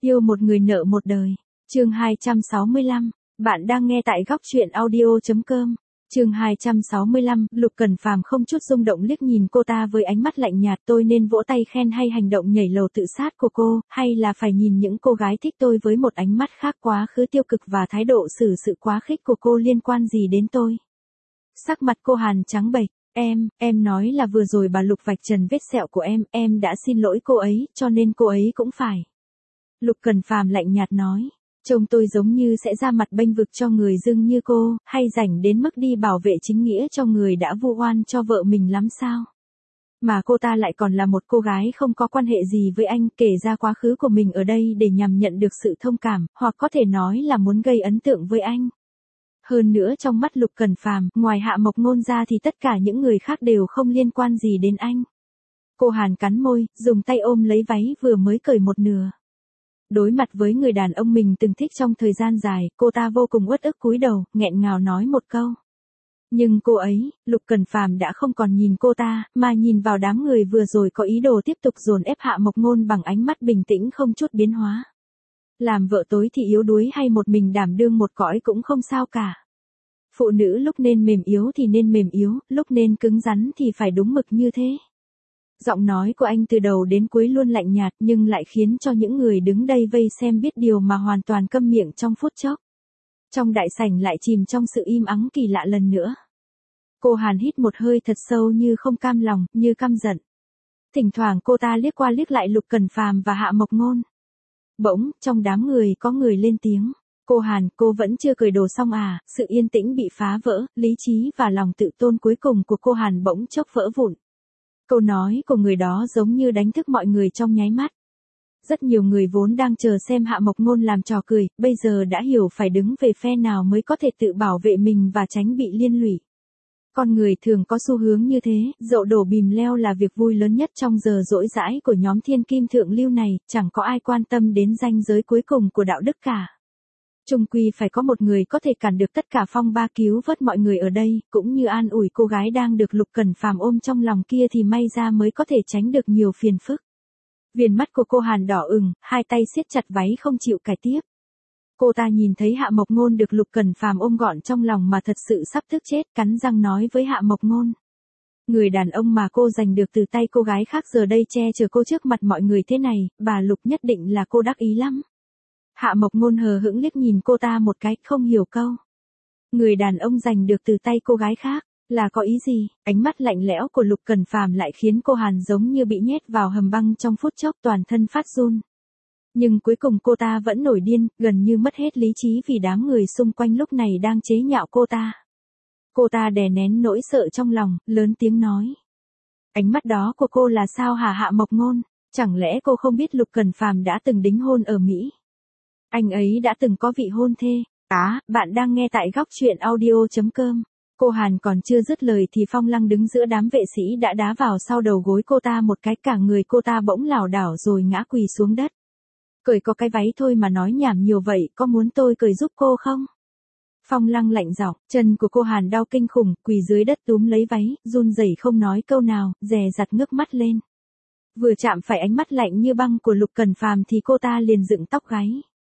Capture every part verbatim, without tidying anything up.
Yêu một người nợ một đời. Chương hai trăm sáu mươi lăm. Bạn đang nghe tại góc truyện audio chấm com. Chương hai trăm sáu mươi lăm. Lục Cẩn Phàm không chút rung động liếc nhìn cô ta với ánh mắt lạnh nhạt. Tôi nên vỗ tay khen hay hành động nhảy lầu tự sát của cô, hay là phải nhìn những cô gái thích tôi với một ánh mắt khác? Quá khứ tiêu cực và thái độ xử sự quá khích của cô liên quan gì đến tôi? Sắc mặt cô Hàn trắng bệch. Em, em nói là vừa rồi bà Lục vạch trần vết sẹo của em, em đã xin lỗi cô ấy, cho nên cô ấy cũng phải. Lục Cẩn Phàm lạnh nhạt nói. Trông tôi giống như sẽ ra mặt bênh vực cho người dưng như cô, hay rảnh đến mức đi bảo vệ chính nghĩa cho người đã vu oan cho vợ mình lắm sao? Mà cô ta lại còn là một cô gái không có quan hệ gì với anh, kể ra quá khứ của mình ở đây để nhằm nhận được sự thông cảm, hoặc có thể nói là muốn gây ấn tượng với anh. Hơn nữa trong mắt Lục Cẩn Phàm, ngoài Hạ Mộc Ngôn ra thì tất cả những người khác đều không liên quan gì đến anh. Cô Hàn cắn môi, dùng tay ôm lấy váy vừa mới cởi một nửa. Đối mặt với người đàn ông mình từng thích trong thời gian dài, cô ta vô cùng uất ức cúi đầu, nghẹn ngào nói một câu. Nhưng cô ấy, Lục Cẩn Phàm đã không còn nhìn cô ta, mà nhìn vào đám người vừa rồi có ý đồ tiếp tục dồn ép Hạ Mộc Ngôn bằng ánh mắt bình tĩnh không chút biến hóa. Làm vợ tối thì yếu đuối hay một mình đảm đương một cõi cũng không sao cả. Phụ nữ lúc nên mềm yếu thì nên mềm yếu, lúc nên cứng rắn thì phải đúng mực như thế. Giọng nói của anh từ đầu đến cuối luôn lạnh nhạt nhưng lại khiến cho những người đứng đây vây xem biết điều mà hoàn toàn câm miệng trong phút chốc. Trong đại sảnh lại chìm trong sự im ắng kỳ lạ lần nữa. Cô Hàn hít một hơi thật sâu như không cam lòng, như căm giận. Thỉnh thoảng cô ta liếc qua liếc lại Lục Cẩn Phàm và Hạ Mộc Ngôn. Bỗng, trong đám người có người lên tiếng. Cô Hàn, cô vẫn chưa cởi đồ xong à? Sự yên tĩnh bị phá vỡ, lý trí và lòng tự tôn cuối cùng của cô Hàn bỗng chốc vỡ vụn. Câu nói của người đó giống như đánh thức mọi người trong nháy mắt. Rất nhiều người vốn đang chờ xem Hạ Mộc Ngôn làm trò cười, bây giờ đã hiểu phải đứng về phe nào mới có thể tự bảo vệ mình và tránh bị liên lụy. Con người thường có xu hướng như thế, dậu đổ bìm leo là việc vui lớn nhất trong giờ rỗi rãi của nhóm thiên kim thượng lưu này, chẳng có ai quan tâm đến ranh giới cuối cùng của đạo đức cả. Chung quy phải có một người có thể cản được tất cả phong ba, cứu vớt mọi người ở đây, cũng như an ủi cô gái đang được Lục Cẩn Phàm ôm trong lòng kia thì may ra mới có thể tránh được nhiều phiền phức. Viền mắt của cô Hàn đỏ ửng, hai tay siết chặt váy không chịu cài tiếp. Cô ta nhìn thấy Hạ Mộc Ngôn được Lục Cẩn Phàm ôm gọn trong lòng mà thật sự sắp tức chết, cắn răng nói với Hạ Mộc Ngôn. Người đàn ông mà cô giành được từ tay cô gái khác giờ đây che chở cô trước mặt mọi người thế này, bà Lục nhất định là cô đắc ý lắm. Hạ Mộc Ngôn hờ hững liếc nhìn cô ta một cái, không hiểu câu. Người đàn ông giành được từ tay cô gái khác, là có ý gì? Ánh mắt lạnh lẽo của Lục Cẩn Phàm lại khiến cô Hàn giống như bị nhét vào hầm băng trong phút chốc, toàn thân phát run. Nhưng cuối cùng cô ta vẫn nổi điên, gần như mất hết lý trí vì đám người xung quanh lúc này đang chế nhạo cô ta. Cô ta đè nén nỗi sợ trong lòng, lớn tiếng nói. Ánh mắt đó của cô là sao hả Hạ Mộc Ngôn? Chẳng lẽ cô không biết Lục Cẩn Phàm đã từng đính hôn ở Mỹ? Anh ấy đã từng có vị hôn thê. Á, bạn đang nghe tại góc truyện audio chấm com. Cô Hàn còn chưa dứt lời thì Phong Lăng đứng giữa đám vệ sĩ đã đá vào sau đầu gối cô ta một cái, cả người cô ta bỗng lảo đảo rồi ngã quỳ xuống đất. Cởi có cái váy thôi mà nói nhảm nhiều vậy, có muốn tôi cởi giúp cô không? Phong Lăng lạnh giọng, chân của cô Hàn đau kinh khủng, quỳ dưới đất túm lấy váy, run rẩy không nói câu nào, dè dặt ngước mắt lên. Vừa chạm phải ánh mắt lạnh như băng của Lục Cẩn Phàm thì cô ta liền dựng tóc gáy.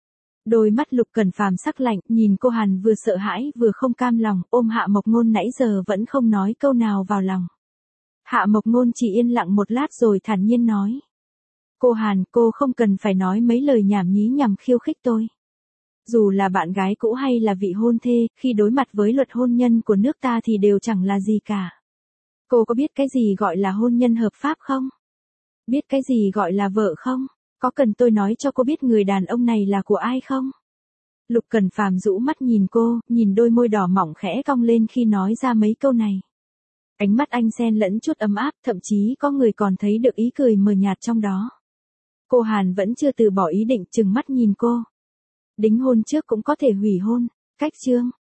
Đôi mắt Lục Cẩn Phàm sắc lạnh, nhìn cô Hàn vừa sợ hãi vừa không cam lòng, ôm Hạ Mộc Ngôn nãy giờ vẫn không nói câu nào vào lòng. Hạ Mộc Ngôn chỉ yên lặng một lát rồi thản nhiên nói. Cô Hàn, cô không cần phải nói mấy lời nhảm nhí nhằm khiêu khích tôi. Dù là bạn gái cũ hay là vị hôn thê, khi đối mặt với luật hôn nhân của nước ta thì đều chẳng là gì cả. Cô có biết cái gì gọi là hôn nhân hợp pháp không? Biết cái gì gọi là vợ không? Có cần tôi nói cho cô biết người đàn ông này là của ai không? Lục Cẩn Phàm rũ mắt nhìn cô, nhìn đôi môi đỏ mỏng khẽ cong lên khi nói ra mấy câu này. Ánh mắt anh xen lẫn chút ấm áp, thậm chí có người còn thấy được ý cười mờ nhạt trong đó. Cô Hàn vẫn chưa từ bỏ ý định, trừng mắt nhìn cô. Đính hôn trước cũng có thể hủy hôn, cách chương.